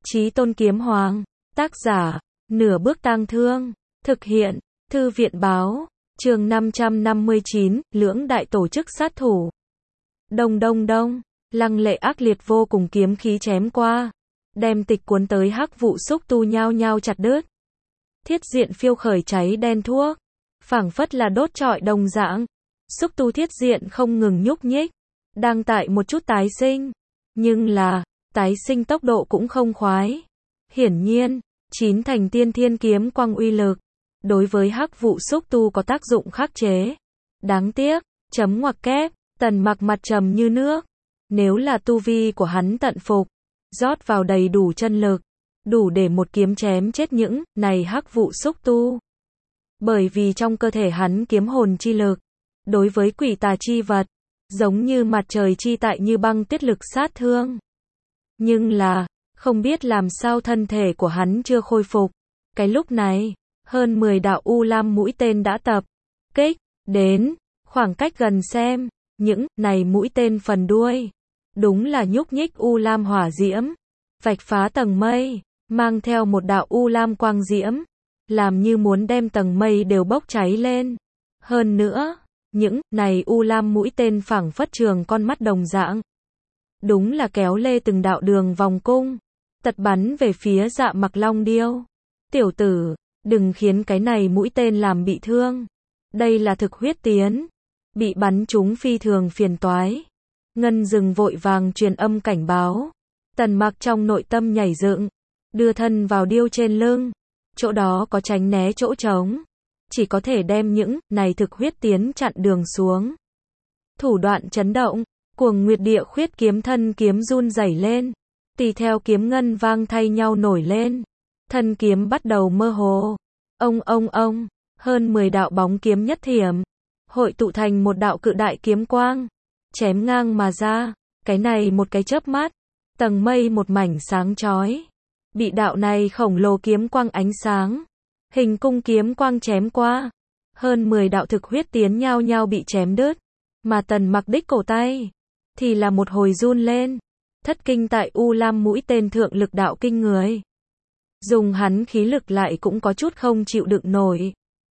Chí Tôn Kiếm Hoàng. Tác giả, Nửa Bước Tang Thương. Thực hiện, Thư viện Báo. Chương 559, Lưỡng đại tổ chức sát thủ. Đông đông đông, lăng lệ ác liệt vô cùng kiếm khí chém qua, đem tịch cuốn tới hắc vụ xúc tu nhao nhao chặt đứt. Thiết diện phiêu khởi cháy đen thuốc, phảng phất là đốt trọi đồng dạng. Xúc tu thiết diện không ngừng nhúc nhích, đang tại một chút tái sinh, nhưng là, tái sinh tốc độ cũng không khoái. Hiển nhiên, 9 thành tiên thiên kiếm quang uy lực, đối với hắc vụ xúc tu có tác dụng khắc chế. Đáng tiếc, chấm ngoặc kép, Tần Mặc mặt trầm như nước. Nếu là tu vi của hắn tận phục, rót vào đầy đủ chân lực, đủ để một kiếm chém chết những này hắc vụ xúc tu. Bởi vì trong cơ thể hắn kiếm hồn chi lực, đối với quỷ tà chi vật, giống như mặt trời chi tại như băng tiết lực sát thương. Nhưng là, không biết làm sao thân thể của hắn chưa khôi phục. Cái lúc này, hơn 10 đạo u lam mũi tên đã tập kích đến, khoảng cách gần xem, những này mũi tên phần đuôi, đúng là nhúc nhích u lam hỏa diễm, vạch phá tầng mây, mang theo một đạo u lam quang diễm, làm như muốn đem tầng mây đều bốc cháy lên. Hơn nữa, những này u lam mũi tên phảng phất trường con mắt đồng dạng, đúng là kéo lê từng đạo đường vòng cung, tật bắn về phía Dạ Mặc Long Điêu. Tiểu tử, đừng khiến cái này mũi tên làm bị thương. Đây là thực huyết tiến, bị bắn trúng phi thường phiền toái. Ngân Dừng vội vàng truyền âm cảnh báo. Tần Mặc trong nội tâm nhảy dựng, đưa thân vào điêu trên lưng, chỗ đó có tránh né chỗ trống, chỉ có thể đem những này thực huyết tiến chặn đường xuống. Thủ đoạn chấn động, Cuồng Nguyệt Địa Khuyết kiếm thân kiếm run rẩy lên, tùy theo kiếm ngân vang thay nhau nổi lên, thân kiếm bắt đầu mơ hồ. Ông, hơn 10 đạo bóng kiếm nhất thiểm, hội tụ thành một đạo cự đại kiếm quang, chém ngang mà ra. Cái này một cái chớp mắt, tầng mây một mảnh sáng chói, bị đạo này khổng lồ kiếm quang ánh sáng, hình cung kiếm quang chém qua, hơn 10 đạo thực huyết tiến nhao nhao bị chém đứt, mà Tần Mặc đích cổ tay thì là một hồi run lên. Thất kinh tại u lam mũi tên thượng lực đạo kinh người, dùng hắn khí lực lại cũng có chút không chịu đựng nổi.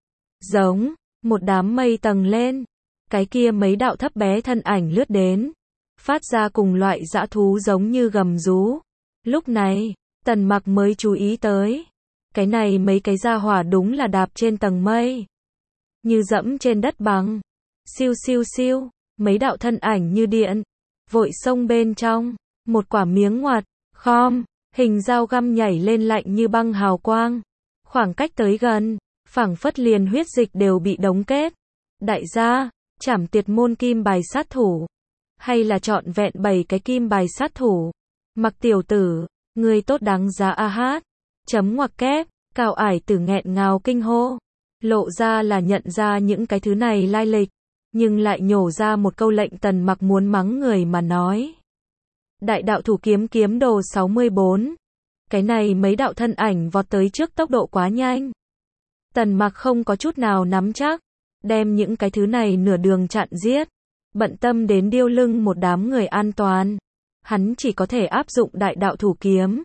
Giống, một đám mây tầng lên, cái kia mấy đạo thấp bé thân ảnh lướt đến, phát ra cùng loại dã thú giống như gầm rú. Lúc này, Tần Mặc mới chú ý tới, cái này mấy cái gia hỏa đúng là đạp trên tầng mây, như dẫm trên đất bằng. Siêu siêu siêu, mấy đạo thân ảnh như điện, vội xông bên trong, một quả miếng ngoặt, khom, hình dao găm nhảy lên lạnh như băng hào quang. Khoảng cách tới gần, phảng phất liền huyết dịch đều bị đóng kết. Đại gia, Trảm Tiệt môn kim bài sát thủ, hay là trọn vẹn 7 cái kim bài sát thủ? Mặc tiểu tử, ngươi tốt đáng giá a hát. Chấm ngoặc kép, Cao Ải Tử nghẹn ngào kinh hô, lộ ra là nhận ra những cái thứ này lai lịch, nhưng lại nhổ ra một câu lệnh Tần Mặc muốn mắng người mà nói. Đại đạo thủ kiếm kiếm đồ 64. Cái này mấy đạo thân ảnh vọt tới trước tốc độ quá nhanh. Tần Mặc không có chút nào nắm chắc, đem những cái thứ này nửa đường chặn giết. Bận tâm đến điêu lưng một đám người an toàn, hắn chỉ có thể áp dụng đại đạo thủ kiếm.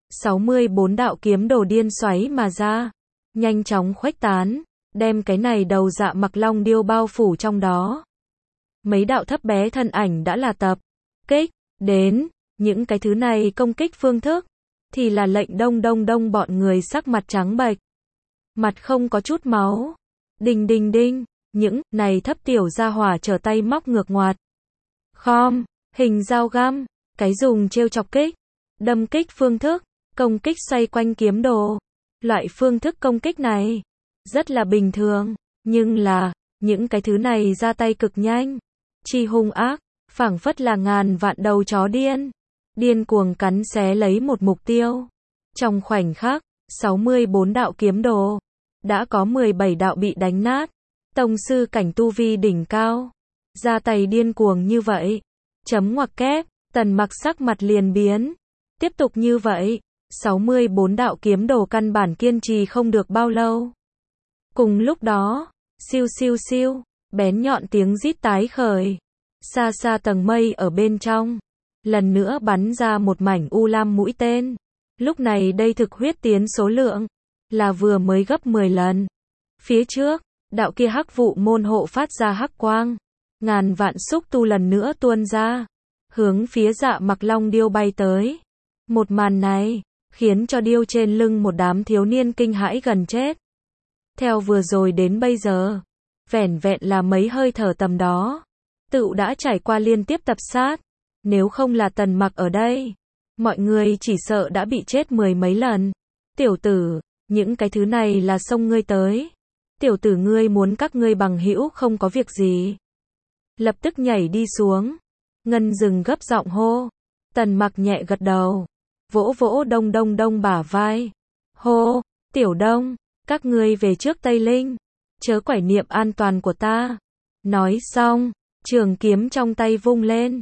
64 đạo kiếm đồ điên xoáy mà ra, nhanh chóng khuếch tán, đem cái này đầu Dạ Mặc Long Điêu bao phủ trong đó. Mấy đạo thấp bé thân ảnh đã là tập kích đến, những cái thứ này công kích phương thức thì là lệnh đông đông đông bọn người sắc mặt trắng bệch, mặt không có chút máu. Đinh đinh đinh, những này thấp tiểu gia hỏa trở tay móc ngược ngoặt, khom, hình dao găm, cái dùng trêu chọc kích, đâm kích phương thức, công kích xoay quanh kiếm đồ. Loại phương thức công kích này rất là bình thường, nhưng là những cái thứ này ra tay cực nhanh, chi hung ác, phảng phất là ngàn vạn đầu chó điên, điên cuồng cắn xé lấy một mục tiêu. Trong khoảnh khắc, 64 đạo kiếm đồ, đã có 17 đạo bị đánh nát. Tông sư cảnh tu vi đỉnh cao, ra tay điên cuồng như vậy. Chấm ngoặc kép, Tần Mặc sắc mặt liền biến. Tiếp tục như vậy, 64 đạo kiếm đồ căn bản kiên trì không được bao lâu. Cùng lúc đó, siêu siêu siêu, bén nhọn tiếng rít tái khởi. Xa xa tầng mây ở bên trong, lần nữa bắn ra một mảnh u lam mũi tên. Lúc này đây thực huyết tiến số lượng là vừa mới gấp 10 lần. Phía trước, đạo kia hắc vụ môn hộ phát ra hắc quang, ngàn vạn xúc tu lần nữa tuôn ra, hướng phía Dạ Mặc Long điêu bay tới. Một màn này khiến cho điêu trên lưng một đám thiếu niên kinh hãi gần chết. Theo vừa rồi đến bây giờ, vẻn vẹn là mấy hơi thở tầm đó, tựu đã trải qua liên tiếp tập sát. Nếu không là Tần Mặc ở đây, mọi người chỉ sợ đã bị chết 10 mấy lần. Tiểu tử, những cái thứ này là xông ngươi tới. Tiểu tử ngươi muốn các ngươi bằng hữu không có việc gì. Lập tức nhảy đi xuống. Ngân Dừng gấp giọng hô. Tần Mặc nhẹ gật đầu, vỗ vỗ Đông Đông Đông bả vai. Hô, Tiểu Đông, các ngươi về trước Tây Linh, chớ quải niệm an toàn của ta. Nói xong, trường kiếm trong tay vung lên.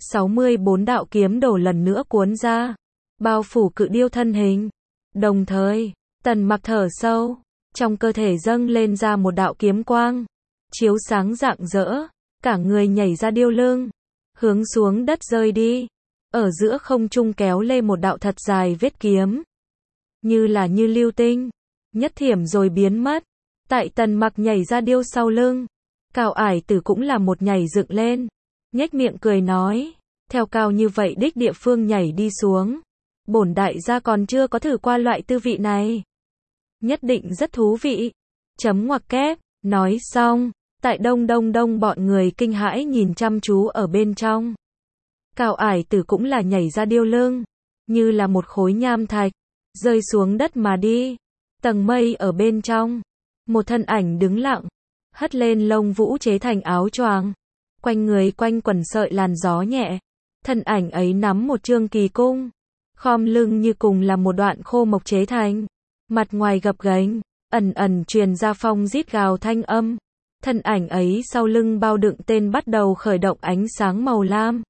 64 đạo kiếm đổ lần nữa cuốn ra, bao phủ cự điêu thân hình. Đồng thời, Tần Mặc thở sâu, trong cơ thể dâng lên ra một đạo kiếm quang, chiếu sáng rạng rỡ, cả người nhảy ra điêu lưng, hướng xuống đất rơi đi. Ở giữa không trung kéo lên một đạo thật dài vết kiếm, như là như lưu tinh, nhất thiểm rồi biến mất. Tại Tần Mặc nhảy ra điêu sau lưng, Cao Ải Tử cũng là một nhảy dựng lên, nhếch miệng cười nói, theo cao như vậy đích địa phương nhảy đi xuống, bổn đại gia còn chưa có thử qua loại tư vị này, nhất định rất thú vị. Chấm ngoặc kép. Nói xong, tại Đông Đông Đông bọn người kinh hãi nhìn chăm chú ở bên trong. Cao Ải Tử cũng là nhảy ra điêu lưng, như là một khối nham thạch, rơi xuống đất mà đi. Tầng mây ở bên trong, một thân ảnh đứng lặng, hất lên lông vũ chế thành áo choàng, quanh người quanh quẩn sợi làn gió nhẹ. Thân ảnh ấy nắm một trương kỳ cung, khom lưng như cùng là một đoạn khô mộc chế thành, mặt ngoài gập ghềnh, ẩn ẩn truyền ra phong rít gào thanh âm. Thân ảnh ấy sau lưng bao đựng tên bắt đầu khởi động ánh sáng màu lam,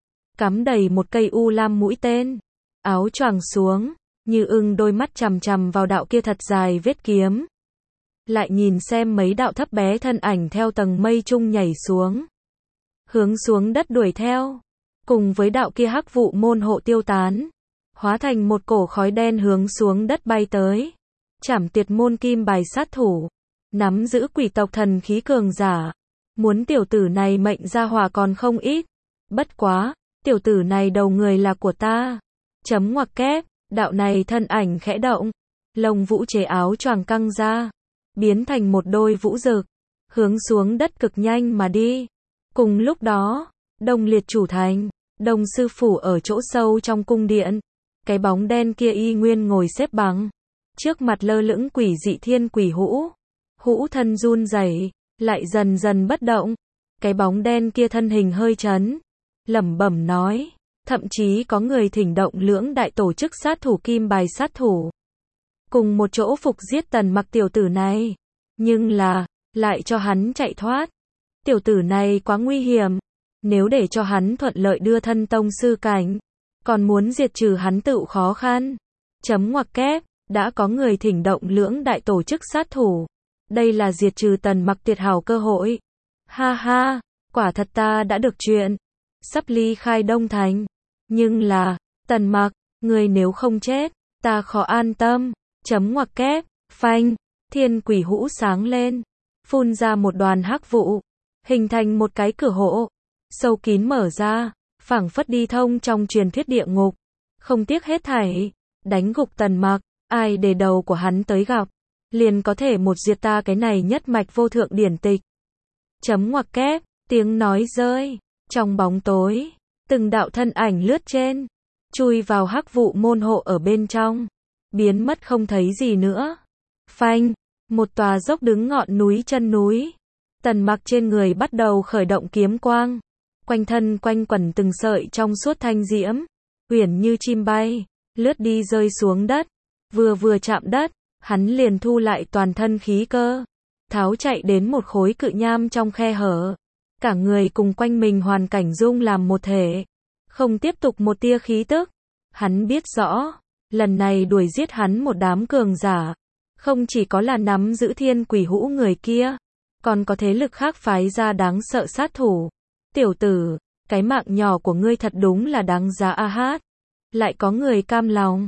cắm đầy một cây u lam mũi tên. Áo choàng xuống, Như Ưng đôi mắt chằm chằm vào đạo kia thật dài vết kiếm, lại nhìn xem mấy đạo thấp bé thân ảnh theo tầng mây trung nhảy xuống, hướng xuống đất đuổi theo, cùng với đạo kia hắc vụ môn hộ tiêu tán, hóa thành một cổ khói đen hướng xuống đất bay tới. Trảm Tuyệt môn kim bài sát thủ, nắm giữ quỷ tộc thần khí cường giả, muốn tiểu tử này mệnh ra hòa còn không ít. Bất quá, tiểu tử này đầu người là của ta. Chấm ngoặc kép. Đạo này thân ảnh khẽ động, lông vũ chế áo choàng căng ra, biến thành một đôi vũ rực, hướng xuống đất cực nhanh mà đi. Cùng lúc đó, Đông Liệt chủ thành, Đông sư phủ ở chỗ sâu trong cung điện, cái bóng đen kia y nguyên ngồi xếp bằng, trước mặt lơ lửng quỷ dị thiên quỷ hũ. Hũ thân run rẩy, lại dần dần bất động. Cái bóng đen kia thân hình hơi chấn, lẩm bẩm nói, thậm chí có người thỉnh động lưỡng đại tổ chức sát thủ kim bài sát thủ, cùng một chỗ phục giết Tần Mặc tiểu tử này, nhưng là lại cho hắn chạy thoát. Tiểu tử này quá nguy hiểm, nếu để cho hắn thuận lợi đưa thân tông sư cảnh, còn muốn diệt trừ hắn tựu khó khăn. Chấm ngoặc kép. Đã có người thỉnh động lưỡng đại tổ chức sát thủ, đây là diệt trừ Tần Mặc tuyệt hảo cơ hội. Ha ha, quả thật ta đã được chuyện, sắp ly khai Đông Thành, nhưng là, Tần Mặc, người nếu không chết, ta khó an tâm. Chấm ngoặc kép. Phanh, thiên quỷ hũ sáng lên, phun ra một đoàn hắc vụ, hình thành một cái cửa hộ sâu kín mở ra, phảng phất đi thông trong truyền thuyết địa ngục, không tiếc hết thảy đánh gục Tần Mặc. Ai để đầu của hắn tới gặp, liền có thể một diệt ta cái này nhất mạch vô thượng điển tịch. Chấm ngoặc kép. Tiếng nói rơi, trong bóng tối, từng đạo thân ảnh lướt trên, chui vào hắc vụ môn hộ ở bên trong, biến mất không thấy gì nữa. Phanh, một tòa dốc đứng ngọn núi chân núi, Tần Mặc trên người bắt đầu khởi động kiếm quang, quanh thân quanh quẩn từng sợi trong suốt thanh diễm, uyển như chim bay, lướt đi rơi xuống đất. Vừa chạm đất, hắn liền thu lại toàn thân khí cơ, tháo chạy đến một khối cự nham trong khe hở, cả người cùng quanh mình hoàn cảnh dung làm một thể, không tiếp tục một tia khí tức. Hắn biết rõ, lần này đuổi giết hắn một đám cường giả, không chỉ có là nắm giữ thiên quỷ hũ người kia, còn có thế lực khác phái ra đáng sợ sát thủ. Tiểu tử, cái mạng nhỏ của ngươi thật đúng là đáng giá a hát, lại có người cam lòng.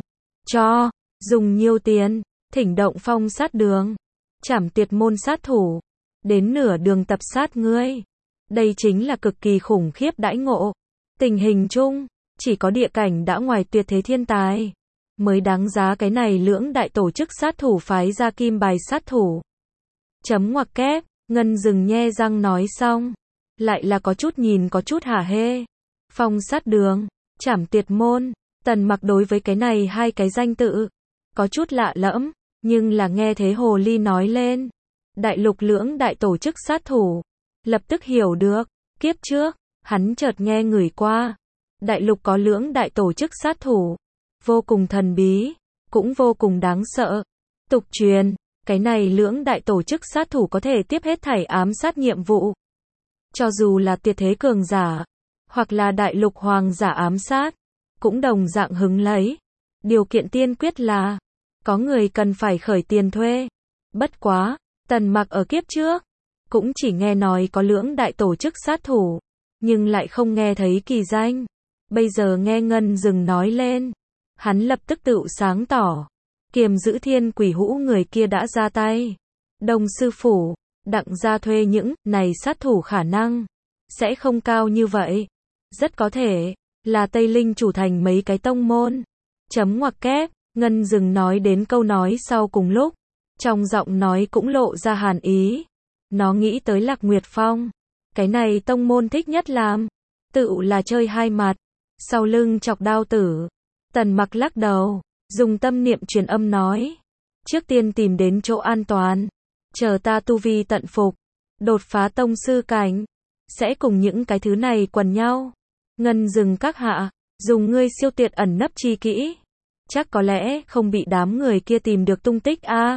cho, dùng nhiều tiền, thỉnh động phong sát đường, trảm tuyệt môn sát thủ, đến nửa đường tập sát ngươi. Đây chính là cực kỳ khủng khiếp đãi ngộ. Tình hình chung, chỉ có địa cảnh đã ngoài tuyệt thế thiên tài, mới đáng giá cái này lưỡng đại tổ chức sát thủ phái ra kim bài sát thủ. Chấm ngoặc kép, Ngân Dừng nhe răng nói xong, lại là có chút nhìn có chút hả hê. Phong sát đường, trảm tuyệt môn, Tần Mặc đối với cái này hai cái danh tự, có chút lạ lẫm, nhưng là nghe thế hồ ly nói lên. Đại lục lưỡng đại tổ chức sát thủ, lập tức hiểu được, kiếp trước, hắn chợt nghe người qua. Đại lục có lưỡng đại tổ chức sát thủ, vô cùng thần bí, cũng vô cùng đáng sợ. Tục truyền, cái này lưỡng đại tổ chức sát thủ có thể tiếp hết thảy ám sát nhiệm vụ. Cho dù là tuyệt thế cường giả, hoặc là đại lục hoàng giả ám sát, cũng đồng dạng hứng lấy. Điều kiện tiên quyết là, có người cần phải khởi tiền thuê. Bất quá, Tần Mặc ở kiếp trước, cũng chỉ nghe nói có lưỡng đại tổ chức sát thủ, nhưng lại không nghe thấy kỳ danh. Bây giờ nghe Ngân Dừng nói lên, hắn lập tức tự sáng tỏ. Kiềm giữ thiên quỷ hũ người kia đã ra tay. Đồng sư phủ, Đặng gia thuê những này sát thủ khả năng sẽ không cao như vậy. Rất có thể là Tây Linh chủ thành mấy cái tông môn. Chấm ngoặc kép, Ngân Dừng nói đến câu nói sau cùng lúc, trong giọng nói cũng lộ ra hàn ý. Nó nghĩ tới Lạc Nguyệt Phong. Cái này tông môn thích nhất làm, tự là chơi hai mặt, sau lưng chọc đao tử. Tần Mặc lắc đầu, dùng tâm niệm truyền âm nói. Trước tiên tìm đến chỗ an toàn, chờ ta tu vi tận phục, đột phá tông sư cảnh, sẽ cùng những cái thứ này quần nhau. Ngân Dừng các hạ, dùng ngươi siêu tuyệt ẩn nấp chi kỹ, chắc có lẽ không bị đám người kia tìm được tung tích a.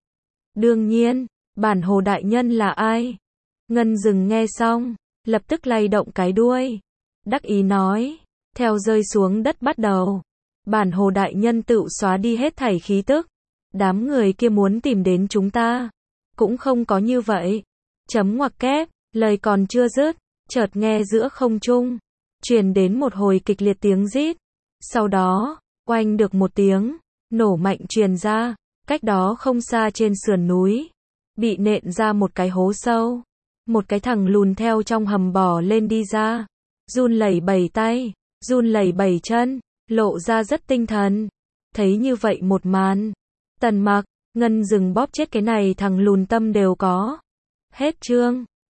Đương nhiên, bản hồ đại nhân là ai? Ngân Dừng nghe xong, lập tức lay động cái đuôi, đắc ý nói, theo rơi xuống đất bắt đầu, bản hồ đại nhân tự xóa đi hết thảy khí tức. Đám người kia muốn tìm đến chúng ta, cũng không có như vậy. Chấm ngoặc kép, lời còn chưa dứt, chợt nghe giữa không trung truyền đến một hồi kịch liệt tiếng rít. Sau đó, oanh được một tiếng nổ mạnh truyền ra, cách đó không xa trên sườn núi, bị nện ra một cái hố sâu. Một cái thằng lùn theo trong hầm bò lên đi ra, run lẩy bẩy tay, run lẩy bẩy chân, lộ ra rất tinh thần. Thấy như vậy một màn, Tần Mặc, Ngân Dừng bóp chết cái này thằng lùn tâm đều có. Hết chương.